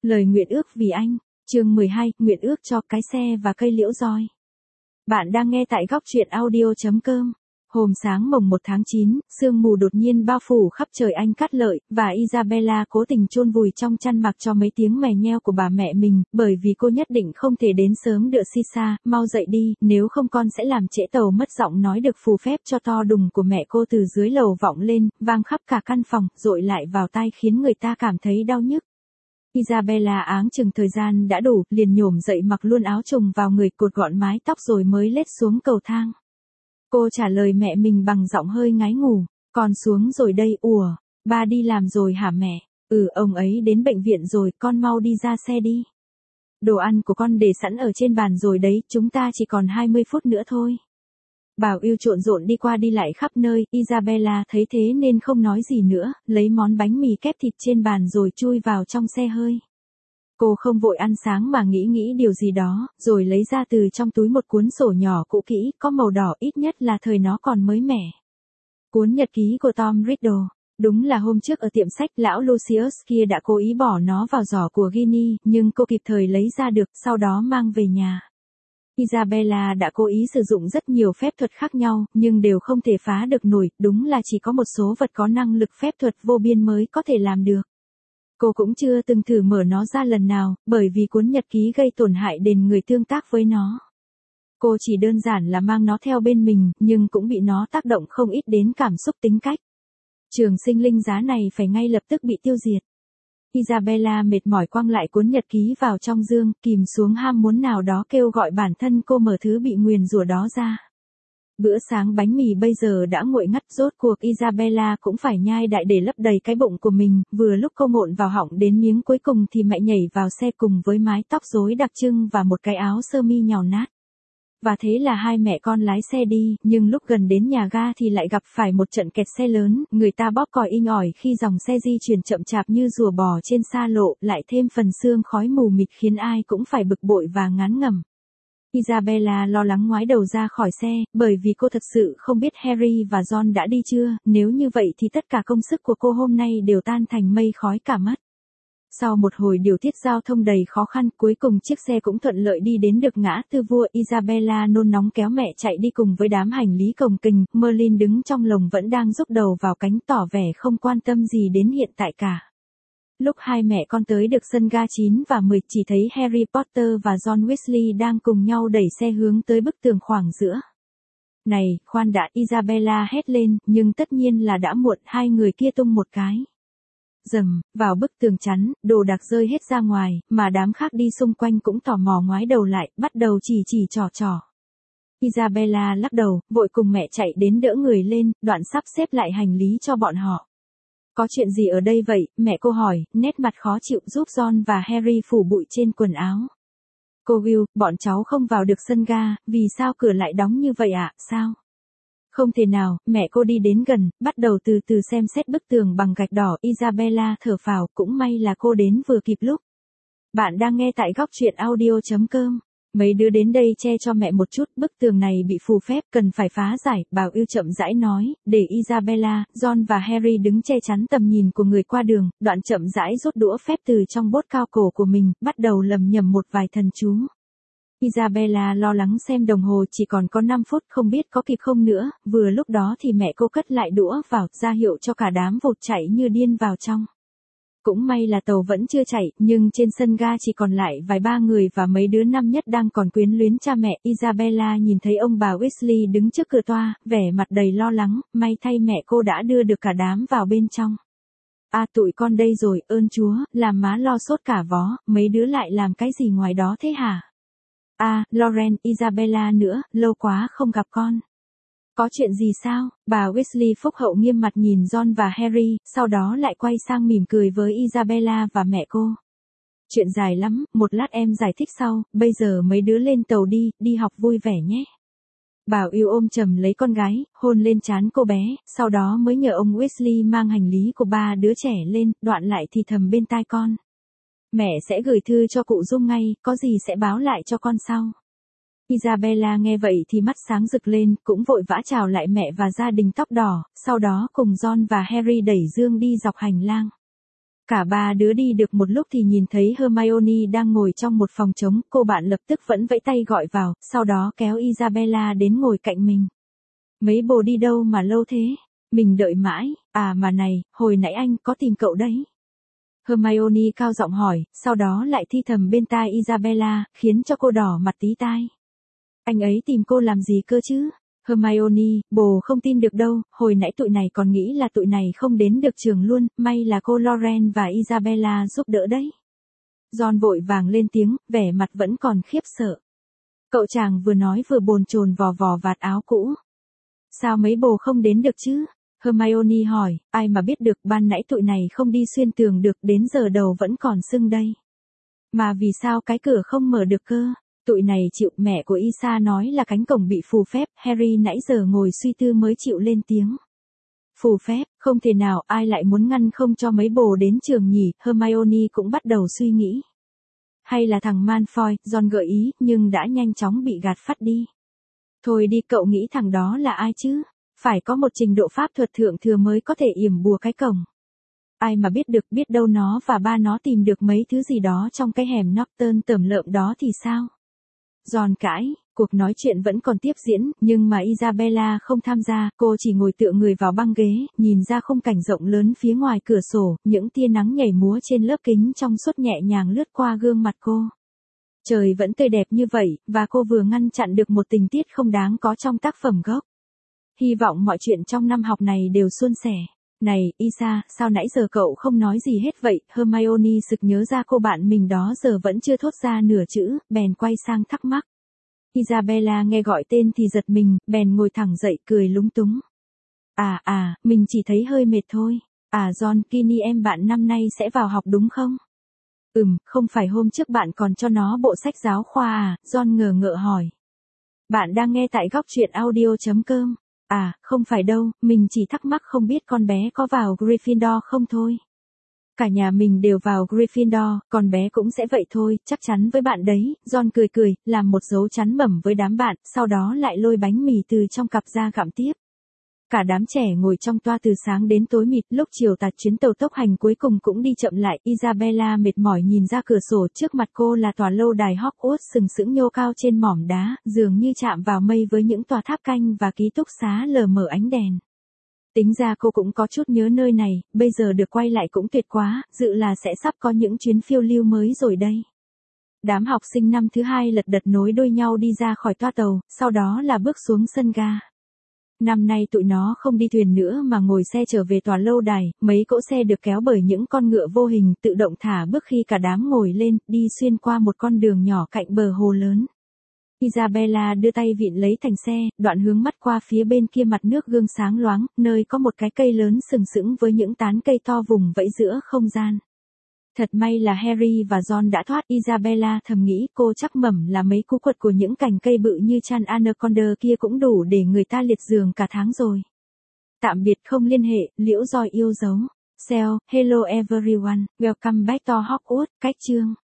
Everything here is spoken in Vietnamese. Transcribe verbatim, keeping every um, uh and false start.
Lời nguyện ước vì anh, chương mười hai, nguyện ước cho cái xe và cây liễu roi. Bạn đang nghe tại góc truyện audio.com. Hôm sáng mồng một tháng chín, sương mù đột nhiên bao phủ khắp trời Anh Cát Lợi, và Isabella cố tình chôn vùi trong chăn mặc cho mấy tiếng mè nheo của bà mẹ mình, bởi vì cô nhất định không thể đến sớm đợi Sisa, mau dậy đi, nếu không con sẽ làm trễ tàu mất. Giọng nói được phù phép cho to đùng của mẹ cô từ dưới lầu vọng lên, vang khắp cả căn phòng, dội lại vào tai khiến người ta cảm thấy đau nhức. Isabella áng chừng thời gian đã đủ, liền nhổm dậy mặc luôn áo trùng vào người, cột gọn mái tóc rồi mới lết xuống cầu thang. Cô trả lời mẹ mình bằng giọng hơi ngái ngủ, con xuống rồi đây. Ủa, ba đi làm rồi hả mẹ? Ừ, ông ấy đến bệnh viện rồi, con mau đi ra xe đi. Đồ ăn của con để sẵn ở trên bàn rồi đấy, chúng ta chỉ còn hai mươi phút nữa thôi. Bảo Yêu trộn rộn đi qua đi lại khắp nơi, Isabella thấy thế nên không nói gì nữa, lấy món bánh mì kép thịt trên bàn rồi chui vào trong xe hơi. Cô không vội ăn sáng mà nghĩ nghĩ điều gì đó, rồi lấy ra từ trong túi một cuốn sổ nhỏ cũ kỹ, có màu đỏ, ít nhất là thời nó còn mới mẻ. Cuốn nhật ký của Tom Riddle. Đúng là hôm trước ở tiệm sách, lão Lucius kia đã cố ý bỏ nó vào giỏ của Ginny, nhưng cô kịp thời lấy ra được, sau đó mang về nhà. Isabella đã cố ý sử dụng rất nhiều phép thuật khác nhau, nhưng đều không thể phá được nổi, đúng là chỉ có một số vật có năng lực phép thuật vô biên mới có thể làm được. Cô cũng chưa từng thử mở nó ra lần nào, bởi vì cuốn nhật ký gây tổn hại đến người tương tác với nó. Cô chỉ đơn giản là mang nó theo bên mình, nhưng cũng bị nó tác động không ít đến cảm xúc tính cách. Trường sinh linh giá này phải ngay lập tức bị tiêu diệt. Isabella mệt mỏi quăng lại cuốn nhật ký vào trong dương, kìm xuống ham muốn nào đó kêu gọi bản thân cô mở thứ bị nguyền rủa đó ra. Bữa sáng bánh mì bây giờ đã nguội ngắt, rốt cuộc Isabella cũng phải nhai đại để lấp đầy cái bụng của mình, vừa lúc cô ngộn vào họng đến miếng cuối cùng thì mẹ nhảy vào xe cùng với mái tóc rối đặc trưng và một cái áo sơ mi nhàu nát. Và thế là hai mẹ con lái xe đi, nhưng lúc gần đến nhà ga thì lại gặp phải một trận kẹt xe lớn, người ta bóp còi inh ỏi khi dòng xe di chuyển chậm chạp như rùa bò trên xa lộ, lại thêm phần sương khói mù mịt khiến ai cũng phải bực bội và ngán ngẩm. Isabella lo lắng ngoái đầu ra khỏi xe, bởi vì cô thật sự không biết Harry và Ron đã đi chưa, nếu như vậy thì tất cả công sức của cô hôm nay đều tan thành mây khói cả mất. Sau một hồi điều tiết giao thông đầy khó khăn, cuối cùng chiếc xe cũng thuận lợi đi đến được ngã tư vua. Isabella nôn nóng kéo mẹ chạy đi cùng với đám hành lý cồng kềnh, Merlin đứng trong lồng vẫn đang rúc đầu vào cánh tỏ vẻ không quan tâm gì đến hiện tại cả. Lúc hai mẹ con tới được sân ga chín và mười, chỉ thấy Harry Potter và Ron Weasley đang cùng nhau đẩy xe hướng tới bức tường khoảng giữa. Này, khoan đã, Isabella hét lên, nhưng tất nhiên là đã muộn, hai người kia tung một cái. Dầm, vào bức tường chắn, đồ đạc rơi hết ra ngoài, mà đám khác đi xung quanh cũng tò mò ngoái đầu lại, bắt đầu chỉ chỉ trò trò. Isabella lắc đầu, vội cùng mẹ chạy đến đỡ người lên, đoạn sắp xếp lại hành lý cho bọn họ. Có chuyện gì ở đây vậy, mẹ cô hỏi, nét mặt khó chịu giúp Ron và Harry phủ bụi trên quần áo. Cô Will, bọn cháu không vào được sân ga, vì sao cửa lại đóng như vậy ạ, à? Sao? Không thể nào, mẹ cô đi đến gần, bắt đầu từ từ xem xét bức tường bằng gạch đỏ. Isabella thở phào, cũng may là cô đến vừa kịp lúc. Bạn đang nghe tại góc truyện audio.com. Mấy đứa đến đây che cho mẹ một chút, bức tường này bị phù phép, cần phải phá giải, Bảo Yêu chậm rãi nói, để Isabella, Ron và Harry đứng che chắn tầm nhìn của người qua đường, đoạn chậm rãi rút đũa phép từ trong bốt cao cổ của mình, bắt đầu lầm nhầm một vài thần chú. Isabella lo lắng xem đồng hồ, chỉ còn có năm phút, không biết có kịp không nữa, vừa lúc đó thì mẹ cô cất lại đũa vào, ra hiệu cho cả đám vụt chạy như điên vào trong. Cũng may là tàu vẫn chưa chạy, nhưng trên sân ga chỉ còn lại vài ba người và mấy đứa năm nhất đang còn quyến luyến cha mẹ. Isabella nhìn thấy ông bà Weasley đứng trước cửa toa, vẻ mặt đầy lo lắng, may thay mẹ cô đã đưa được cả đám vào bên trong. À, tụi con đây rồi, ơn Chúa, làm má lo sốt cả vó, mấy đứa lại làm cái gì ngoài đó thế hả? À, Lauren, Isabella nữa, lâu quá không gặp con. Có chuyện gì sao? Bà Weasley phúc hậu nghiêm mặt nhìn Ron và Harry, sau đó lại quay sang mỉm cười với Isabella và mẹ cô. Chuyện dài lắm, một lát em giải thích sau, bây giờ mấy đứa lên tàu đi, đi học vui vẻ nhé. Bảo Yêu ôm chầm lấy con gái, hôn lên trán cô bé, sau đó mới nhờ ông Weasley mang hành lý của ba đứa trẻ lên, đoạn lại thì thầm bên tai con. Mẹ sẽ gửi thư cho cụ Dung ngay, có gì sẽ báo lại cho con sau. Isabella nghe vậy thì mắt sáng rực lên, cũng vội vã chào lại mẹ và gia đình tóc đỏ, sau đó cùng Ron và Harry đẩy dương đi dọc hành lang. Cả ba đứa đi được một lúc thì nhìn thấy Hermione đang ngồi trong một phòng trống, cô bạn lập tức vẫn vẫy tay gọi vào, sau đó kéo Isabella đến ngồi cạnh mình. Mấy bồ đi đâu mà lâu thế? Mình đợi mãi, à mà này, hồi nãy anh có tìm cậu đấy. Hermione cao giọng hỏi, sau đó lại thi thầm bên tai Isabella, khiến cho cô đỏ mặt tí tai. Anh ấy tìm cô làm gì cơ chứ? Hermione, bồ không tin được đâu, hồi nãy tụi này còn nghĩ là tụi này không đến được trường luôn, may là cô Lauren và Isabella giúp đỡ đấy. Ron vội vàng lên tiếng, vẻ mặt vẫn còn khiếp sợ. Cậu chàng vừa nói vừa bồn chồn vò vò vạt áo cũ. Sao mấy bồ không đến được chứ? Hermione hỏi, ai mà biết được, ban nãy tụi này không đi xuyên tường được, đến giờ đầu vẫn còn sưng đây. Mà vì sao cái cửa không mở được cơ? Tụi này chịu, mẹ của Isa nói là cánh cổng bị phù phép, Harry nãy giờ ngồi suy tư mới chịu lên tiếng. Phù phép, không thể nào, ai lại muốn ngăn không cho mấy bồ đến trường nhỉ? Hermione cũng bắt đầu suy nghĩ. Hay là thằng Malfoy, Ron gợi ý, nhưng đã nhanh chóng bị gạt phắt đi. Thôi đi, cậu nghĩ thằng đó là ai chứ? Phải có một trình độ pháp thuật thượng thừa mới có thể yểm bùa cái cổng. Ai mà biết được, biết đâu nó và ba nó tìm được mấy thứ gì đó trong cái hẻm Norton tởm lợm đó thì sao? Ron cãi, cuộc nói chuyện vẫn còn tiếp diễn, nhưng mà Isabella không tham gia, cô chỉ ngồi tựa người vào băng ghế, nhìn ra khung cảnh rộng lớn phía ngoài cửa sổ, những tia nắng nhảy múa trên lớp kính trong suốt nhẹ nhàng lướt qua gương mặt cô. Trời vẫn tươi đẹp như vậy, và cô vừa ngăn chặn được một tình tiết không đáng có trong tác phẩm gốc. Hy vọng mọi chuyện trong năm học này đều suôn sẻ. Này, Isa, sao nãy giờ cậu không nói gì hết vậy? Hermione sực nhớ ra cô bạn mình đó giờ vẫn chưa thốt ra nửa chữ, bèn quay sang thắc mắc. Isabella nghe gọi tên thì giật mình, bèn ngồi thẳng dậy cười lúng túng. À à, mình chỉ thấy hơi mệt thôi. À Ron, Ginny em bạn năm nay sẽ vào học đúng không? Ừm, không phải hôm trước bạn còn cho nó bộ sách giáo khoa à? Ron ngờ ngợ hỏi. Bạn đang nghe tại góc truyện audio chấm com. À, không phải đâu, mình chỉ thắc mắc không biết con bé có vào Gryffindor không thôi. Cả nhà mình đều vào Gryffindor, con bé cũng sẽ vậy thôi, chắc chắn với bạn đấy. Ron cười cười, làm một dấu chắn mẩm với đám bạn, sau đó lại lôi bánh mì từ trong cặp ra gặm tiếp. Cả đám trẻ ngồi trong toa từ sáng đến tối mịt, lúc chiều tạt chuyến tàu tốc hành cuối cùng cũng đi chậm lại. Isabella mệt mỏi nhìn ra cửa sổ, trước mặt cô là tòa lâu đài Hogwarts sừng sững nhô cao trên mỏm đá, dường như chạm vào mây với những tòa tháp canh và ký túc xá lờ mờ ánh đèn. Tính ra cô cũng có chút nhớ nơi này, bây giờ được quay lại cũng tuyệt quá, dự là sẽ sắp có những chuyến phiêu lưu mới rồi đây. Đám học sinh năm thứ hai lật đật nối đuôi nhau đi ra khỏi toa tàu, sau đó là bước xuống sân ga. Năm nay tụi nó không đi thuyền nữa mà ngồi xe trở về tòa lâu đài, mấy cỗ xe được kéo bởi những con ngựa vô hình tự động thả bước khi cả đám ngồi lên, đi xuyên qua một con đường nhỏ cạnh bờ hồ lớn. Isabella đưa tay vịn lấy thành xe, đoạn hướng mắt qua phía bên kia mặt nước gương sáng loáng, nơi có một cái cây lớn sừng sững với những tán cây to vùng vẫy giữa không gian. Thật may là Harry và Ron đã thoát. Isabella thầm nghĩ, cô chắc mẩm là mấy cú quật của những cành cây bự như Chan Anaconda kia cũng đủ để người ta liệt giường cả tháng rồi. Tạm biệt không liên hệ, Liễu Doi yêu dấu. Sell, hello everyone, welcome back to Hogwarts, cách chương.